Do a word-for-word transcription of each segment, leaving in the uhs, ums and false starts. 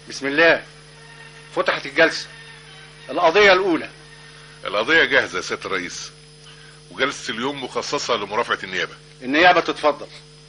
بسم الله. فتحت الجلسة. القضية الأولى. القضية جاهزة يا سيادة الرئيس، وجلسة اليوم مخصصة لمرافعة النيابة. النيابة تتفضل.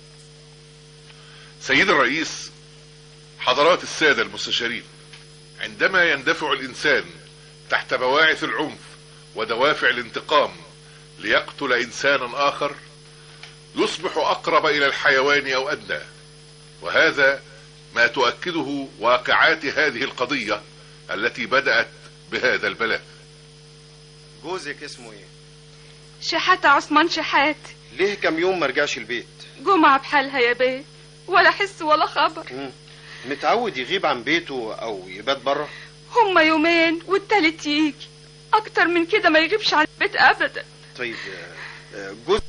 سيد الرئيس، حضرات السادة المستشارين، عندما يندفع الإنسان تحت بواعث العنف ودوافع الانتقام ليقتل إنسانا آخر يصبح أقرب إلى الحيوان أو أدنى، وهذا ما تؤكده واقعات هذه القضية التي بدأت بهذا البلاء. جوزك اسمه ايه؟ شحاتة عثمان شحات. ليه كم يوم ما رجعش البيت؟ جمعة بحالها يا بيه، ولا حس ولا خبر. مم. متعود يغيب عن بيته او يبات بره؟ هما يومين والتالت يجي، اكتر من كده ما يغيبش عن البيت ابدا. طيب جوز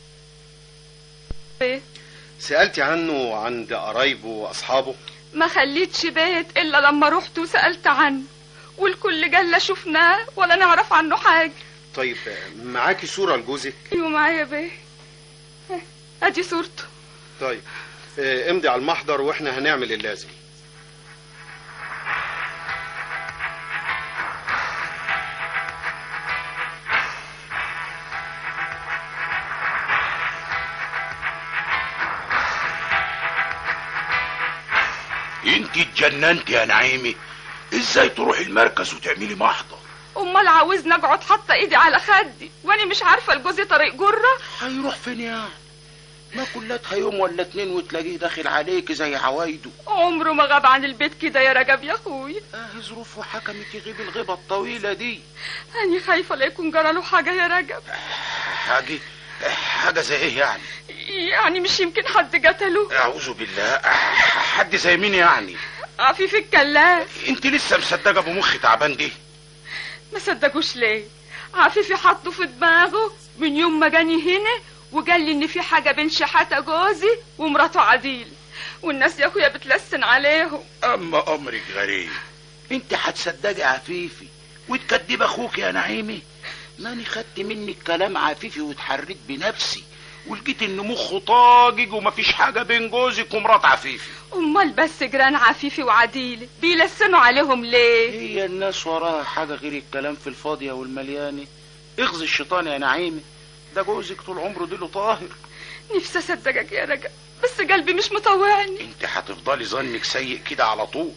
ايه؟ سألتي عنه عند قرايبه واصحابه؟ ما خليتش بيت الا لما رحت وسألت عنه، والكل قال لا شفناه ولا نعرف عنه حاجة. طيب معاكي صورة لجوزك؟ ايوه معايا بيه، ادي صورته. طيب امضي على المحضر واحنا هنعمل اللازم. انت اتجننتي يا نعيمي، ازاي تروحي المركز وتعملي محضر؟ امال عاوزني اقعد حاطه ايدي على خدي وانا مش عارفه لجوزي طريق جره؟ هيروح فين يعني؟ ما كلتها يوم ولا اتنين وتلاقيه داخل عليك زي عوايده. عمره ما غاب عن البيت كده يا رجب يا اخويا. اه ظروفه حكمت يغيب الغيبه الطويله دي. انا خايفه لا يكون جرى له حاجه يا رجب. حاجه حاجه زي ايه يعني؟ يعني مش يمكن حد قتله؟ اعوذ بالله، حد زي مين يعني؟ عفيف الكلاف. انت لسه مصدقه ابو مخ تعبان دي؟ ما صدقوش ليه؟ عفيفي حطه في دماغه من يوم ما جاني هنا وقال لي ان في حاجه بين شحاته جوزي ومراته عديل، والناس يا اخويا بتلسن عليهم. اما امرك غريب، انت هتصدقي عفيفي وتكدب اخوك يا نعيمي؟ ماني خدت منك كلام عفيفي واتحريت بنفسي ولقيت ان مخه طاجج ومفيش حاجه بين جوزك ومرات عفيفي. امال بس جيران عفيفي وعديله بيلسنوا عليهم ليه؟ هي الناس وراها حاجه غير الكلام في الفاضيه والمليانه؟ اغزي الشيطان يا نعيمي، ده جوزك طول عمره ديله طاهر. نفسي اصدقك يا رجب بس قلبي مش مطوعني. انت هتفضلي ظنك سيء كده على طول.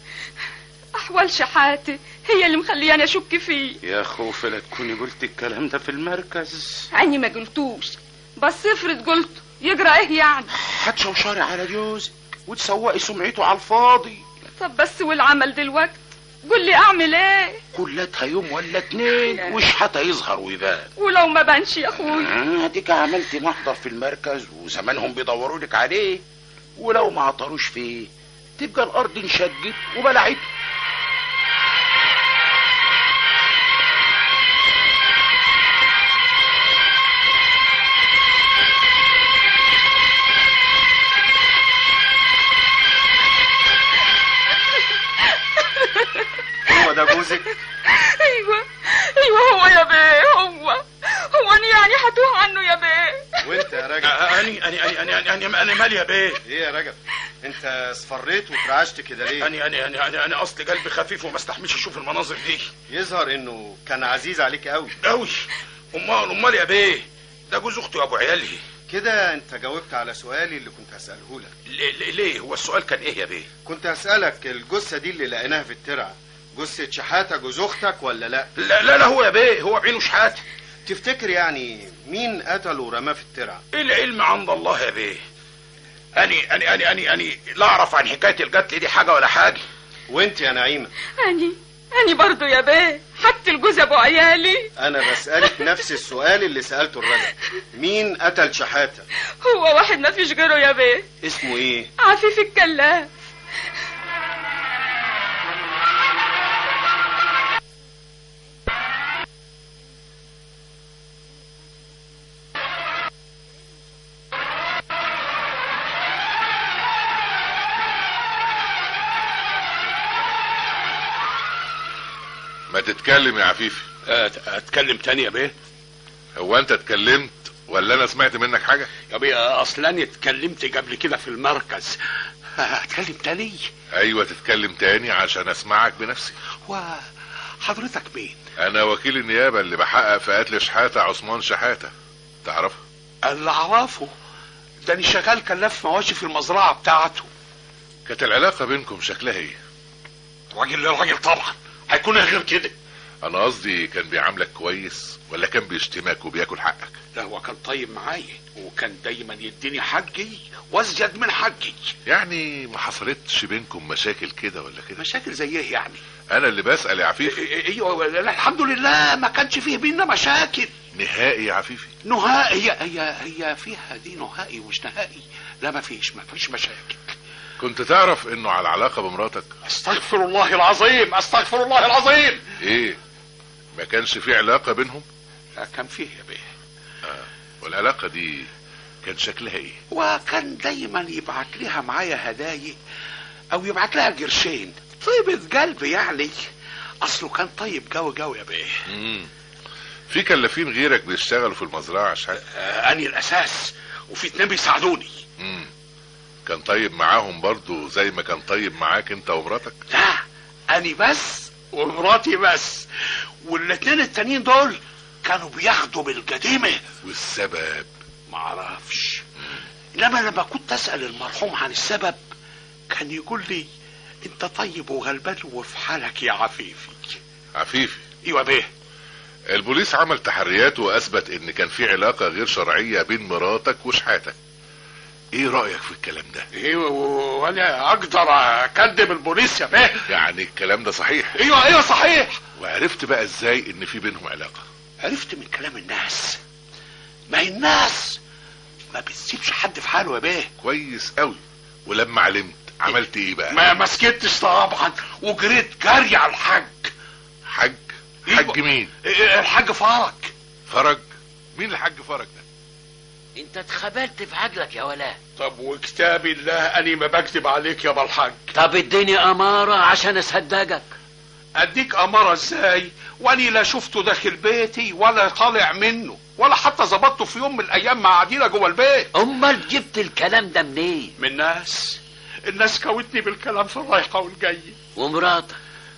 احوال شحاتي هي اللي مخلياني اشك فيه. يا خوف لا تكوني قلت الكلام ده في المركز. عني ما قلتوش، بس افرض قلت يجرى ايه يعني؟ هتشوشري على جوزك وتسوقي سمعته على الفاضي. طب بس والعمل دلوقتي قول لي اعمل ايه؟ كلتها يوم ولا اتنين وشحتها يظهر ويبان. ولو ما بانش يا اخويا؟ اديك عملتي محضر في المركز وزمانهم بيدوروا لك عليه، ولو ما عطروش فيه تبقى الارض انشجت وبلعت. هو ده جوزك؟ ايوه ايوه هو يا بيه، هو هو انا يعني هتوه عنه يا بيه. وانت يا رجب؟ اني اني اني اني اني انا مالي يا بيه؟ ايه يا رجب انت اصفريت وترعشت كده ليه؟ اني اني اني اني انا اصلي قلبي خفيف وما استحملش اشوف المناظر دي. يظهر انه كان عزيز عليك قوي قوي. امال امال يا بيه، ده جوز اختي وابو عيالي. كده انت جاوبت على سؤالي اللي كنت هسأله لك. ليه, ليه هو السؤال كان ايه يا بيه؟ كنت هسألك الجثة دي اللي لقيناها في الترعة جثة شحاتة جوز اختك ولا لا؟ لا لا لا هو يا بيه، هو بعينه شحاتة. تفتكر يعني مين قتله ورماه في الترعة؟ العلم عند الله يا بيه. اني اني اني اني اني لا اعرف عن حكاية القتل دي حاجة ولا حاجة. وانت يا نعيمة؟ اني اني برضو يا بيه حتى الجوز ابو عيالي. انا بسألك نفس السؤال اللي سألته الرجل، مين قتل شحاتة؟ هو واحد ما فيش غيره يا بيه. اسمه ايه؟ عفيف الكلاف. ما تتكلم يا عفيفي. اتكلم تاني يا بيه؟ هو انت اتكلمت ولا انا سمعت منك حاجة؟ يا بيه اصلا اتكلمت قبل كده في المركز، هتكلم تاني؟ ايوه تتكلم تاني عشان اسمعك بنفسي. وحضرتك مين؟ انا وكيل النيابة اللي بحقق في قتل شحاتة عثمان شحاتة، تعرفه؟ اللي اعرفه ده انا شغال كلاف مواشي في المزرعة بتاعته. كانت العلاقة بينكم شكلها ايه؟ راجل لراجل طبعا، هيكون غير كده. انا قصدي كان بيعاملك كويس ولا كان بيشتمك وبياكل حقك؟ لا هو كان طيب معايا، وكان دايما يديني حقي وازيد من حقي. يعني ما حصلتش بينكم مشاكل كده ولا كده؟ مشاكل زي ايه يعني؟ انا اللي بسأل يا عفيفي. ايوه الحمد لله ما كانش فيه بينا مشاكل نهائي يا عفيفي؟ نهائي. هي هي هي فيها دي نهائي ومش نهائي. لا ما فيش ما فيش مشاكل. كنت تعرف انه على علاقة بمراتك؟ استغفر الله العظيم، استغفر الله العظيم. ايه ما كانش في علاقة بينهم؟ لا كان فيه يا بيه. آه. والعلاقة دي كان شكلها ايه؟ وكان دايما يبعت لها معايا هدايا او يبعت لها قرشين، طيبة قلب يعني. اصله كان طيب جو جو يا بيه. امم في كلافين غيرك بيشتغلوا في المزرعة شحات؟ آه اني الاساس، وفي اتنين بيساعدوني. امم كان طيب معاهم برضو زي ما كان طيب معاك انت ومراتك؟ لا اني بس ومراتي بس، والاتنين التانيين دول كانوا بياخدوا بالقديمة. والسبب؟ معرفش. انما لما كنت اسأل المرحوم عن السبب كان يقول لي انت طيب وغلبان وفي حالك يا عفيفي. عفيفي؟ ايوه بيه. البوليس عمل تحريات واثبت ان كان في علاقة غير شرعية بين مراتك وشحاتك. ايه رأيك في الكلام ده؟ ايه وانا اقدر اكذب البوليس يا بيه؟ يعني الكلام ده صحيح؟ ايوه ايوه صحيح. وعرفت بقى ازاي ان في بينهم علاقة؟ عرفت من كلام الناس. ما هي الناس ما بتسيبش حد في حاله يا بيه. كويس قوي. ولما علمت عملت ايه بقى؟ ما ما سكتش طبعا، وجريت جري على الحاج. حاج؟ حاج مين؟ الحاج فرج. فرج؟ مين الحاج فرج ده؟ انت اتخبلت في عقلك يا ولا؟ طب وكتاب الله اني ما بكتب عليك يا بالحاج. طب اديني امارة عشان اصدقك. اديك امارة ازاي واني لا شفته داخل بيتي ولا طالع منه، ولا حتى ظبطته في يوم من الايام مع عديلة جوه البيت. امال جبت الكلام ده منين؟ من الناس. الناس كوتني بالكلام في الرايحة والجاية. ومراتك؟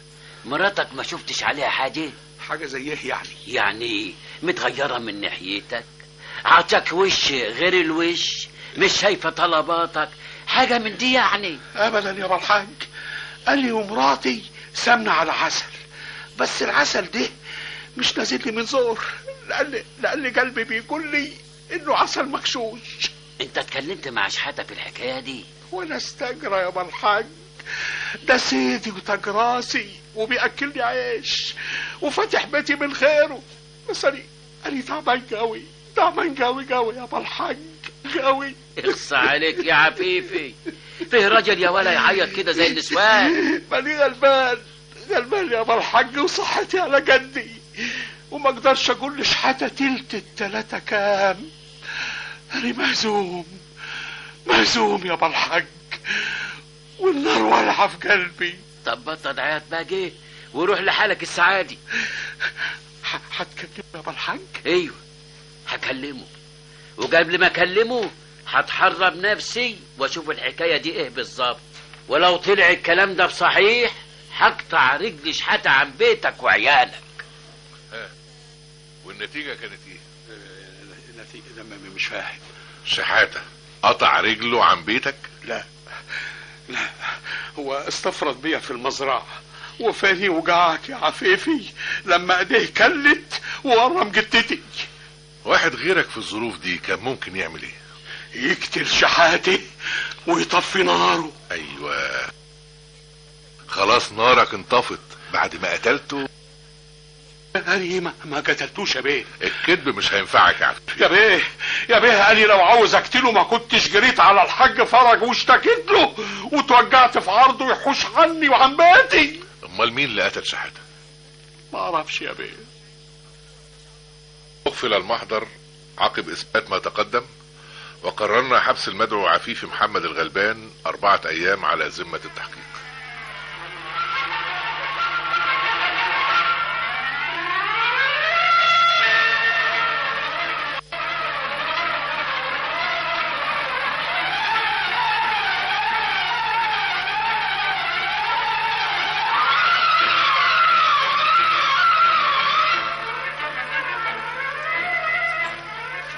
مراتك ما شفتش عليها حاجة؟ حاجة زي ايه يعني؟ يعني متغيرة من ناحيتك، عطاك وش غير الوش، مش شايفة طلباتك، حاجة من دي يعني؟ ابدا يا بالحاج. قال لي ومراتي سمنة على عسل، بس العسل ده مش نازل لي من زور، لان لان قلبي بيقول لي انه عسل مغشوش. انت اتكلمت مع شحاتة في الحكاية دي؟ وانا استجرى يا بالحاج، ده سيدي وتجراسي وبياكلني عيش وفاتح بيتي من خيره، بس انا انا تعبان قوي، تعبان قوي قوي يا بالحاج قوي. اخص عليك يا عفيفي، فيه راجل يا ولا يعيط كده زي النسوان؟ ماني غلبان غلبان يا بالحاج، وصحتي على جدي، وما اقدرش اقول لشحاتة تلت التلاتة كام. انا مهزوم مهزوم يا بالحاج، والنار والعة في قلبي. طب بطل عياط بقى جه وروح لحالك السعادي. هتكلمه يا بالحاج؟ ايوه هكلمه، وقبل ما اكلمه هتحرب نفسي واشوف الحكايه دي ايه بالظبط، ولو طلع الكلام ده بصحيح هقطع رجلي شحاتة عن بيتك وعيالك. ها والنتيجة كانت ايه؟ النتيجة ده مش فاهم. شحاتة قطع رجله عن بيتك؟ لا لا، هو استفرد بيا في المزرعة وفاني وجعك يا عفيفي لما ايديه كلت وورم جتتي. واحد غيرك في الظروف دي كان ممكن يعمل ايه؟ يقتل شحاتة ويطفي ناره. ايوه خلاص نارك انطفت بعد ما قتلته. أنا ما, ما قتلتوش يا بيه. الكذب مش هينفعك يا عبد يا بيه يا بيه، أنا لو عاوز أقتله ما كنتش جريت على الحاج فرج واشتكيت له وتوجعت في عرضه يحوش عني وعن بيتي. امال مين اللي قتل شحاتة؟ ما اعرفش يا بيه. اقفل المحضر عقب اثبات ما تقدم، وقررنا حبس المدعو عفيفي محمد الغلبان اربعة ايام على ذمة التحقيق.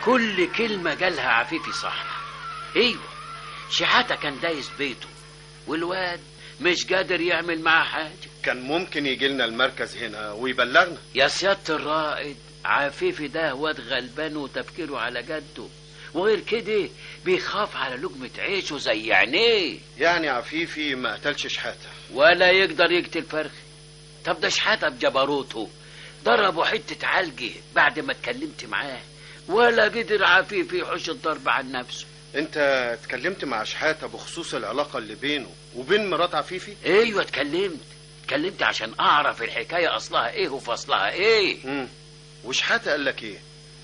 كل كلمة قالها عفيفي صح. ايوه، شحاتة كان دايس بيته، والواد مش قادر يعمل معاه حاجة. كان ممكن يجي لنا المركز هنا ويبلغنا. يا سيادة الرائد، عفيفي ده واد غلبان وتفكيره على جده، وغير كده بيخاف على لقمة عيشه زي عينيه. يعني عفيفي ما قتلش شحاتة ولا يقدر يقتل فرخي. طب ده شحاتة بجبروته ضربه حتة علقة بعد ما اتكلمت معاه، ولا قدر عفيفي يحوش الضرب عن نفسه. انت اتكلمت مع شحاتة بخصوص العلاقة اللي بينه وبين مرات عفيفي؟ ايوه اتكلمت اتكلمت عشان اعرف الحكاية اصلها ايه وفصلها ايه. امم وشحاتة قال لك ايه؟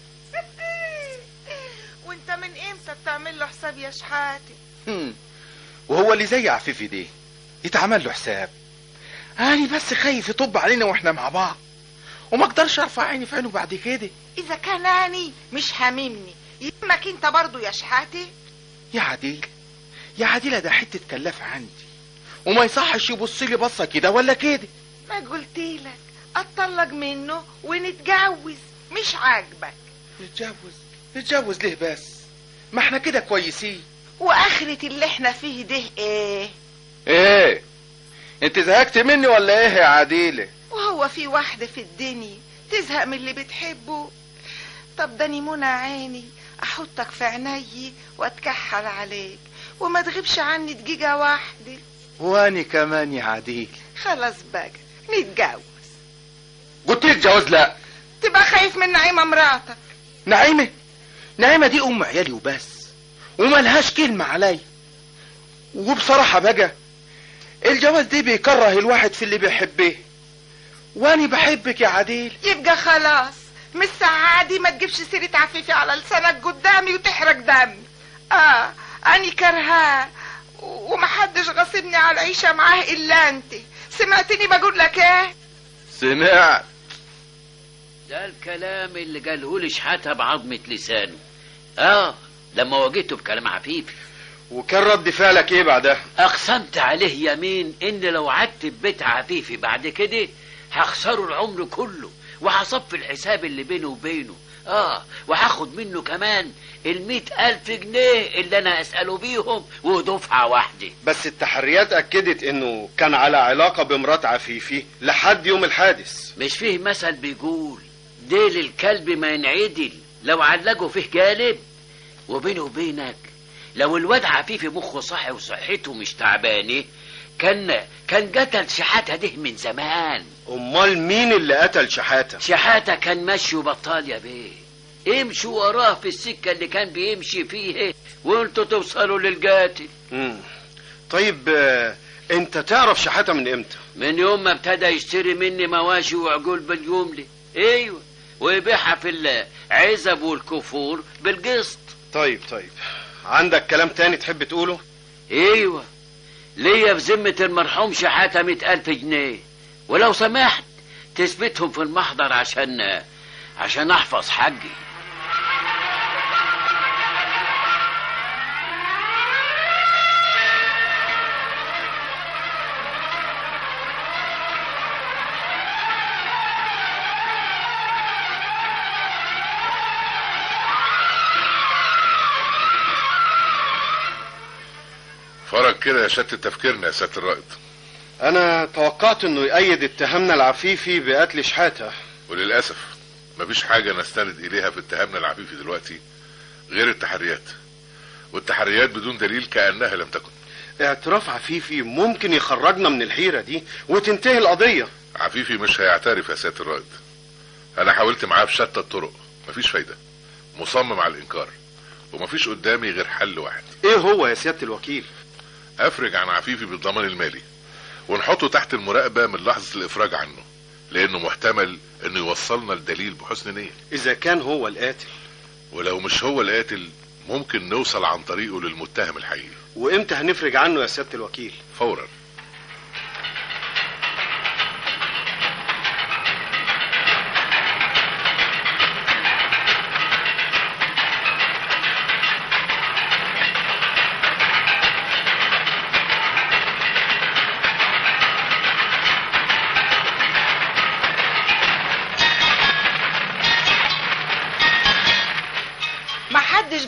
وانت من امتى بتعمل له حساب يا شحاتة؟ هم. وهو اللي زي عفيفي دي يتعمل له حساب؟ هاني بس خايف يطب علينا واحنا مع بعض، وما اقدرش ارفع عيني في عينه بعد كده. اذا كان اني مش هاممني يهمك انت برضو يا شحاتة؟ يا عديل يا عديلة، ده حتة كلافة عندي، وما يصحش يبص لي بصة كده ولا كده. ما قلتلك اتطلق منه ونتجوز؟ مش عاجبك؟ نتجوز نتجوز ليه بس؟ ما احنا كده كويسين. واخرة اللي احنا فيه ده ايه؟ ايه انت زهقت مني ولا ايه يا عديلة؟ وهو في واحدة في الدنيا تزهق من اللي بتحبه؟ طب ده منى عيني احطك في عيني واتكحل عليك وما تغيبش عني دقيقة واحدة. واني كمان يا عديل. خلاص بقى نتجوز. قلت لك جواز لا. تبقى خايف من نعيمة مراتك؟ نعيمة نعيمة دي ام عيالي وبس، وملهاش كلمة عليا. وبصراحة بقى الجواز دي بيكره الواحد في اللي بيحبه، واني بحبك يا عديل. يبقى خلاص من الساعة دي ما تجيبش سيرة عفيفي على لسانك قدامي وتحرق دمي. اه اني كرهاه ومحدش غصبني على العيشة معاه الا انت. سمعتني بقول لك ايه؟ سمعت. ده الكلام اللي قاله لي شحاتة بعظمة لسانه، اه لما واجهته بكلام عفيفي. وكان رد فعلك ايه بعدها؟ اقسمت عليه يمين ان لو عدت ببيت عفيفي بعد كده هخسره العمر كله، وهصفي الحساب اللي بينه وبينه، اه وهاخد منه كمان المئة الف جنيه اللي انا اسأله بيهم ودفعة واحدة. بس التحريات اكدت انه كان على علاقة بمرات عفيفي لحد يوم الحادث. مش فيه مثل بيقول ديل الكلب ما ينعدل لو علقوا فيه جالب؟ وبينه وبينك لو الواد عفيفي مخه صحي وصحته مش تعبانه كان كان قتل شحاتة ده من زمان. امال مين اللي قتل شحاتة؟ شحاتة كان ماشي وبطال يا بيه. امشوا وراه في السكة اللي كان بيمشي فيها وانتوا توصلوا للقاتل. امم طيب آه، انت تعرف شحاتة من امتى؟ من يوم ما ابتدى يشتري مني مواشي وعجول بالجملة. ايوه، ويبيعها في العزب والكفور بالقسط. طيب طيب عندك كلام تاني تحب تقوله؟ ايوه، ليا في ذمة المرحوم شحاتة مئة الف جنيه، ولو سمحت تثبتهم في المحضر عشان عشان احفظ حقي. فرج كده يا شتت تفكيرنا يا سيادة الرائد. انا توقعت انه يأيد اتهامنا العفيفي بقتل شحاتة، وللأسف مفيش حاجة نستند إليها في اتهامنا العفيفي دلوقتي غير التحريات، والتحريات بدون دليل كأنها لم تكن. اعتراف عفيفي ممكن يخرجنا من الحيرة دي وتنتهي القضية. عفيفي مش هيعترف يا سيادة الرائد. أنا حاولت معاه بشتى الطرق، مفيش فايدة، مصمم على الإنكار، ومفيش قدامي غير حل واحد. ايه هو يا سيادة الوكيل؟ أفرج عن عفيفي بالضمان المالي ونحطه تحت المراقبة من لحظة الإفراج عنه، لأنه محتمل إنه يوصلنا لدليل بحسن نية. إذا كان هو القاتل. ولو مش هو القاتل ممكن نوصل عن طريقه للمتهم الحقيقي. وإمتى هنفرج عنه يا سيادة الوكيل؟ فورا.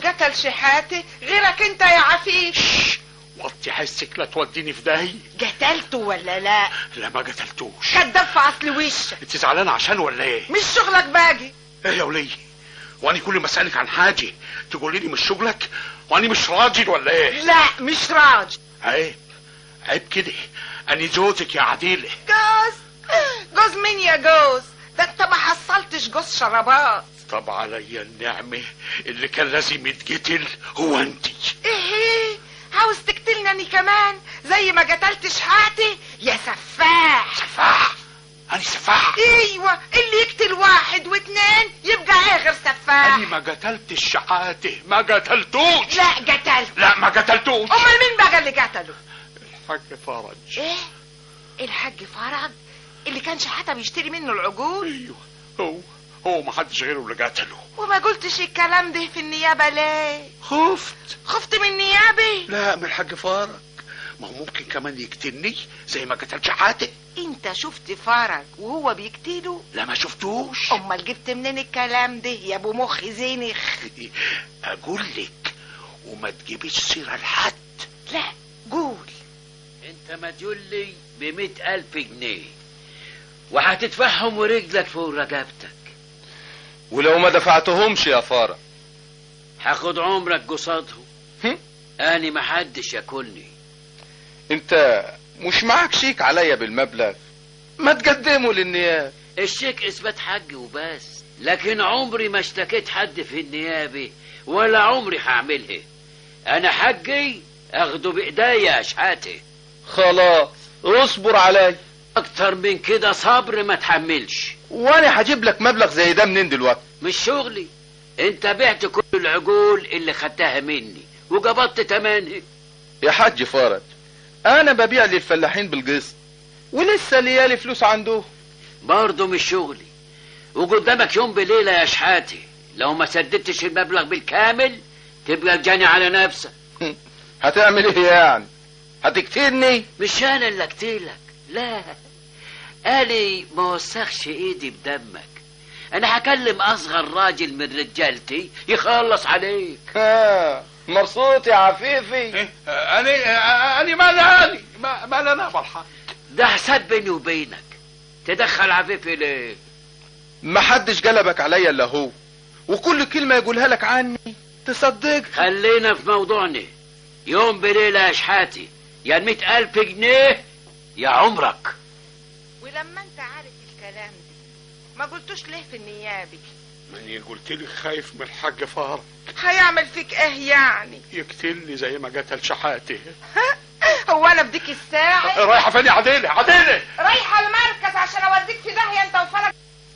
قتل شحاتة غيرك انت يا عفيف؟ وطي حسك لا توديني في داهية. قتلته ولا لا؟ لا ما قتلتوش. كداب في اصل وشك. انت زعلانة عشان ولا ايه؟ مش شغلك باجي. ايه يا ولية؟ واني كل ما اسالك عن حاجة تقولي لي مش شغلك؟ واني مش راجل ولا ايه؟ لا مش راجل. عيب عيب كده، اني جوزك يا عديلة. جوز؟ جوز مين يا جوز؟ ده انت ما حصلتش جوز شرابات. طب عليا النعمة اللي كان لازم يتقتل هو انت. ايه عاوز تقتلني اني كمان زي ما قتلت شحاتي يا سفاح؟ سفاح؟ أنا سفاح؟ ايوه، اللي يقتل واحد واثنين يبقى ايه غير سفاح؟ أنا ما قتلتش شحاته، ما قتلتوش. لا قتلت. لا ما قتلتوش. امال مين بقى اللي قتله؟ الحاج فرج. ايه الحاج فرج اللي كان شحاته بيشتري منه العجول؟ ايوه هو هو ما حدش غيره اللي قتله. وما قلتش الكلام ده في النيابه ليه؟ خفت. خفت من النيابه؟ لا من الحاج فرج، ما هو ممكن كمان يقتلني زي ما قتل شحاته. انت شفت فرج وهو بيقتله؟ لا ما شفتوش. امال جبت منين الكلام ده يا ابو مخ زينخ؟ اقول لك وما تجيبيش سيره لحد. لا قول. انت مديولي بمئة الف جنيه وهتدفعهم ورجلك فوق رقبتك. ولو ما دفعتهمش يا فارق هاخد عمرك قصادهم. اني محدش ياكلني. انت مش معك شيك عليا بالمبلغ؟ ما تقدمه للنيابه. الشيك اثبات حج وبس، لكن عمري ما اشتكيت حد في النيابه ولا عمري هعملها. انا حجي اخده بايديا يا شحاتة. خلاص اصبر علي. اكتر من كده صبر ما تحملش. وانا هجيب لك مبلغ زي ده منين دلوقتي؟ مش شغلي. انت بعت كل العجول اللي خدتها مني وقبضت تمنها. يا حاج فرج انا ببيع للفلاحين بالقسط ولسه ليالي فلوس عنده. برضه مش شغلي، وقدامك يوم بليلة يا شحاتة. لو ما سددتش المبلغ بالكامل تبقى الجاني على نفسك. هتعمل ايه يعني؟ هتقتلني؟ مش انا اللي اقتلك، لا. قالي ما وسخش ايدي بدمك. انا هكلم اصغر راجل من رجالتي يخلص عليك. ها مبسوط يا عفيفي؟ إيه؟ انا انا مالاني مالنا بالحق. ده حساب بيني وبينك، تدخل عفيفي ليه؟ ما حدش قلبك عليا الا هو، وكل كلمة يقولها لك عني تصدق. خلينا في موضوعنا. يوم بليلة يا شحاتي، يا مئة الف جنيه يا عمرك. ولما انت عارف الكلام ده ما قلتوش ليه في النيابة؟ ماني قلت لك خايف من الحاج فارق. هيعمل فيك ايه يعني؟ يقتلني زي ما قتل شحاته. هو انا بديك الساعة؟ رايحة فين يا عديلة؟ عديلة رايحة المركز عشان اوديك في داهية انت وفرج.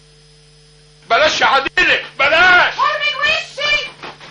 بلاش يا عديلة بلاش. قول من وشي.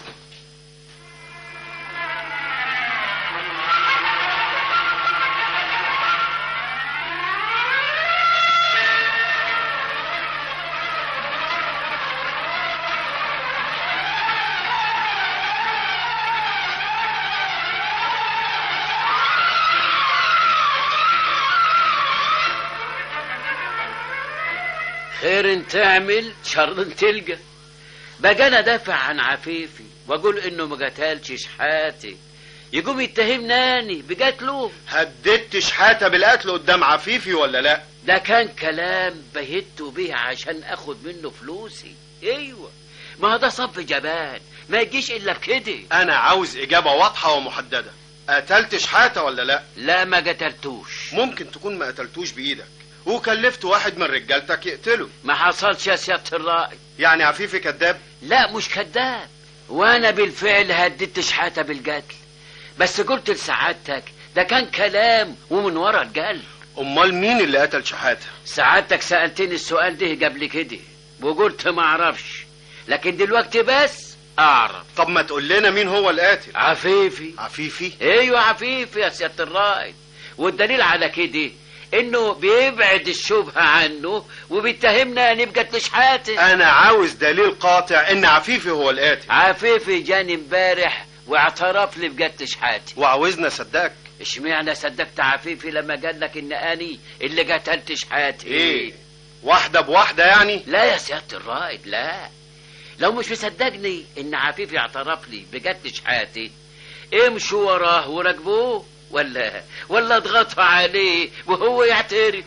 خير تعمل شر تلقى. بقى انا دافع عن عفيفي واقول انه ما قتلش شحاتة، يقوم يتهمناني بقتله. هددت شحاتة بالقتل قدام عفيفي ولا لا؟ ده كان كلام بهته بيه عشان اخد منه فلوسي. ايوه ما ده صف جبان ما يجيش الا بكده. انا عاوز اجابة واضحة ومحددة. قتلت شحاتة ولا لا؟ لا ما قتلتوش. ممكن تكون ما قتلتوش بايدك وكلفت واحد من رجالتك يقتله. ما حصلش يا سيادة الرائد. يعني عفيفي كذاب؟ لا مش كذاب، وانا بالفعل هددت شحاتة بالقتل، بس قلت لسعادتك ده كان كلام ومن ورا القلب. امال مين اللي قتل شحاتة؟ سعادتك سألتني السؤال ده قبل كده وقلت ما اعرفش، لكن دلوقتي بس اعرف. طب ما تقول لنا مين هو القاتل؟ عفيفي. عفيفي؟ ايوه عفيفي يا سيادة الرائد، والدليل على كده انه بيبعد الشبهة عنه وبيتهمنا نبقى شحاتة. انا عاوز دليل قاطع ان عفيفي هو القاتل. عفيفي جاني امبارح واعترف لي بقتل شحاتة وعاوزنا صدقك. اشمعنى صدقت عفيفي لما قال لك ان اني اللي قتلت شحاتة؟ ايه واحدة بواحدة يعني؟ لا يا سيادة الرائد لا، لو مش مصدقني ان عفيفي اعترف لي بجد شحاتي، امشوا وراه وراكبوه، ولا ولا اضغطوا عليه وهو يعترف.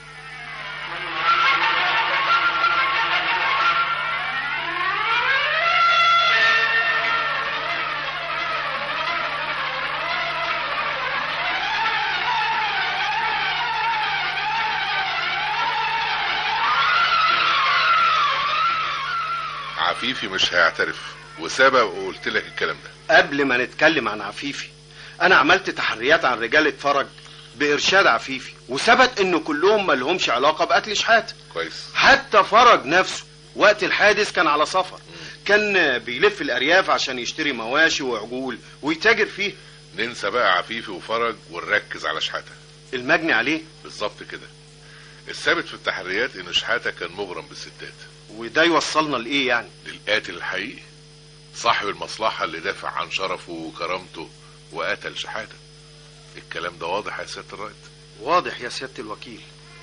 عفيفي مش هيعترف، وسبق وقلت لك الكلام ده. قبل ما نتكلم عن عفيفي، انا عملت تحريات عن رجالة فرج بارشاد عفيفي، وثبت انه كلهم ما لهمش علاقة بقتل شحاتة. كويس. حتى فرج نفسه وقت الحادث كان على سفر، كان بيلف الارياف عشان يشتري مواشي وعجول ويتاجر فيه. ننسى بقى عفيفي وفرج ونركز على شحاتة. المجني عليه. بالظبط كده. الثابت في التحريات ان شحاتة كان مغرم بالستات. وده يوصلنا لايه يعني؟ للقاتل الحقيقي، صاحب المصلحة اللي دافع عن شرفه وكرامته وقتل شحاتة. الكلام ده واضح يا سيادة الرائد؟ واضح يا سيادة الوكيل.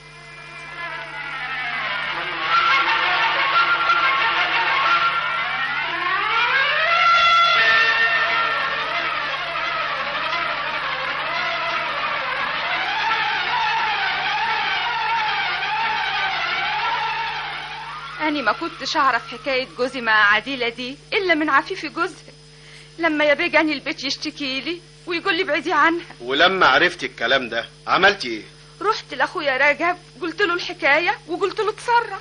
أنا ما كنتش أعرف حكاية جوزي مع عديلة دي إلا من عفيفي جوزها، لما يبيجاني البيت يشتكي لي ويقول لي بعيدي عنها. ولما عرفت الكلام ده عملتي ايه؟ رحت لأخويا رجب قلت له الحكاية وقلت له اتصرف.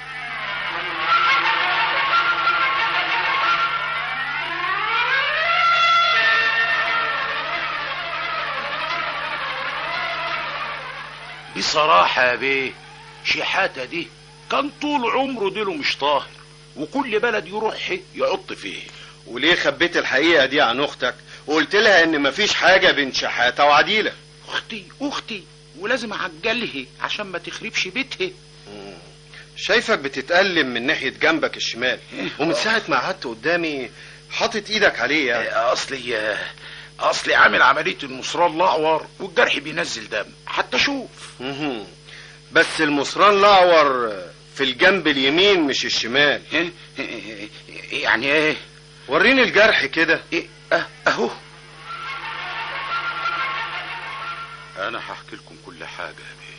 بصراحة يا بيه، شحاتة دي كان طول عمره ديله مش طاهر، وكل بلد يروح يعط فيه. وليه خبيت الحقيقة دي عن اختك وقلت لها ان مفيش حاجة بين شحاتة وعديلة؟ اختي اختي ولازم اعجلها عشان ما تخربش بيتها. شايفك بتتألم من ناحية جنبك الشمال، ومن ساعة ما قعدت قدامي حاطط ايدك عليه يعني. اصلي اصلي عامل عملية المصران الاعور والجرح بينزل دم حتى شوف. بس المصران الاعور في الجنب اليمين مش الشمال. يعني ايه؟ وريني الجرح كده. ايه اه اهو. انا هحكي لكم كل حاجة يا بيه.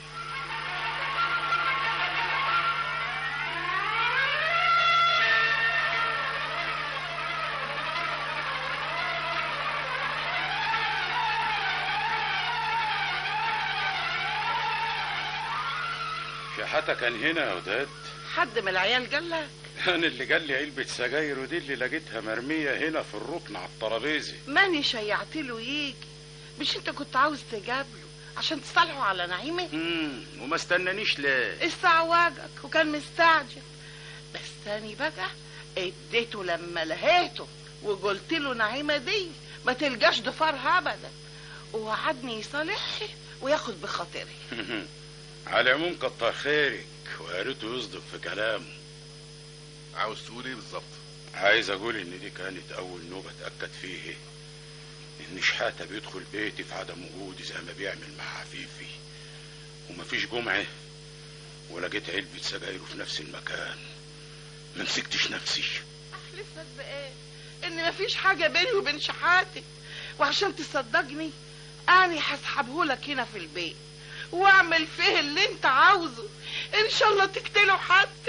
شحاتة كان هنا يا وداد؟ حد من العيال قالك؟ انا اللي قال لي علبة سجاير، ودي اللي لقيتها مرمية هنا في الركن على الترابيزة. ماني شيعت له يجي، مش انت كنت عاوز تجابله عشان تصالحوا على نعيمة؟ امم وما استنانيش ليه؟ استعواجك وكان مستعجل، بس تاني بقى اديته لما لهيته وقلت له نعيمة دي ما تلقاش ضفارها ابدا، ووعدني يصالحها وياخد بخاطري. على العموم كتر خيرك، ويا ريته يصدق في كلامه. عاوز تقول ايه بالظبط؟ عايز اقول ان دي كانت اول نوبة اتأكد فيه ان شحاتة بيدخل بيتي في عدم وجودي زي ما بيعمل مع عفيفي، ومفيش جمعة ولقيت علبة سجايره في نفس المكان. ما مسكتش نفسي. احلفك بايه ان مفيش حاجة بيني وبين شحاتة، وعشان تصدقني انا هسحبهولك هنا في البيت واعمل فيه اللي انت عاوزه، ان شاء الله تقتله حتى.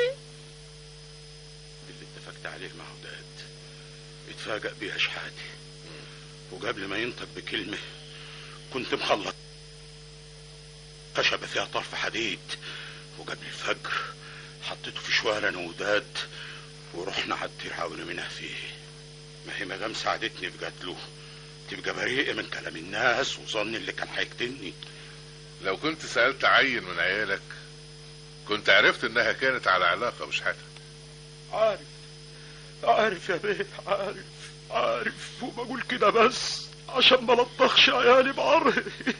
اللي اتفقت عليه مع وداد اتفاجأ بيها شحاتة، وقبل ما ينطق بكلمة كنت مخلط خشبة فيها طرف حديد، وقبل الفجر حطيته في شوال انا وداد ورحنا على الدير عاونا منها فيه. ما هي مدام ساعدتني في قتله تبقى بريئة من كلام الناس وظن اللي كان هيقتلني. لو كنت سألت عين من عيالك كنت عرفت انها كانت على علاقة بشحاتة. عارف عارف يا بيه، عارف عارف وبقول كده بس عشان ما لطخش عيالي بعره.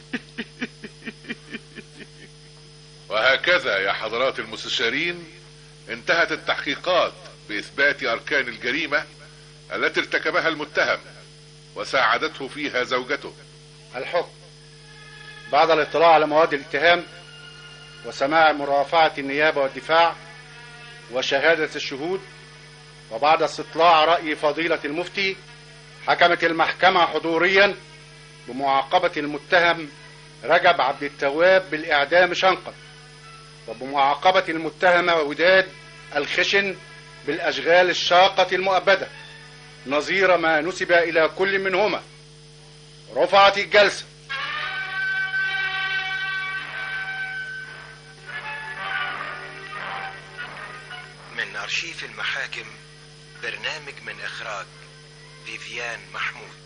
وهكذا يا حضرات المستشارين انتهت التحقيقات بإثبات أركان الجريمة التي ارتكبها المتهم وساعدته فيها زوجته. الحكم بعد الاطلاع على مواد الاتهام وسماع مرافعة النيابة والدفاع وشهادة الشهود، وبعد استطلاع رأي فضيلة المفتي حكمت المحكمة حضوريا بمعاقبة المتهم رجب عبد التواب بالإعدام شنقا، وبمعاقبة المتهمة وداد الخشن بالأشغال الشاقة المؤبدة نظير ما نسب إلى كل منهما. رفعت الجلسة. من أرشيف المحاكم، برنامج من إخراج فيفيان محمود.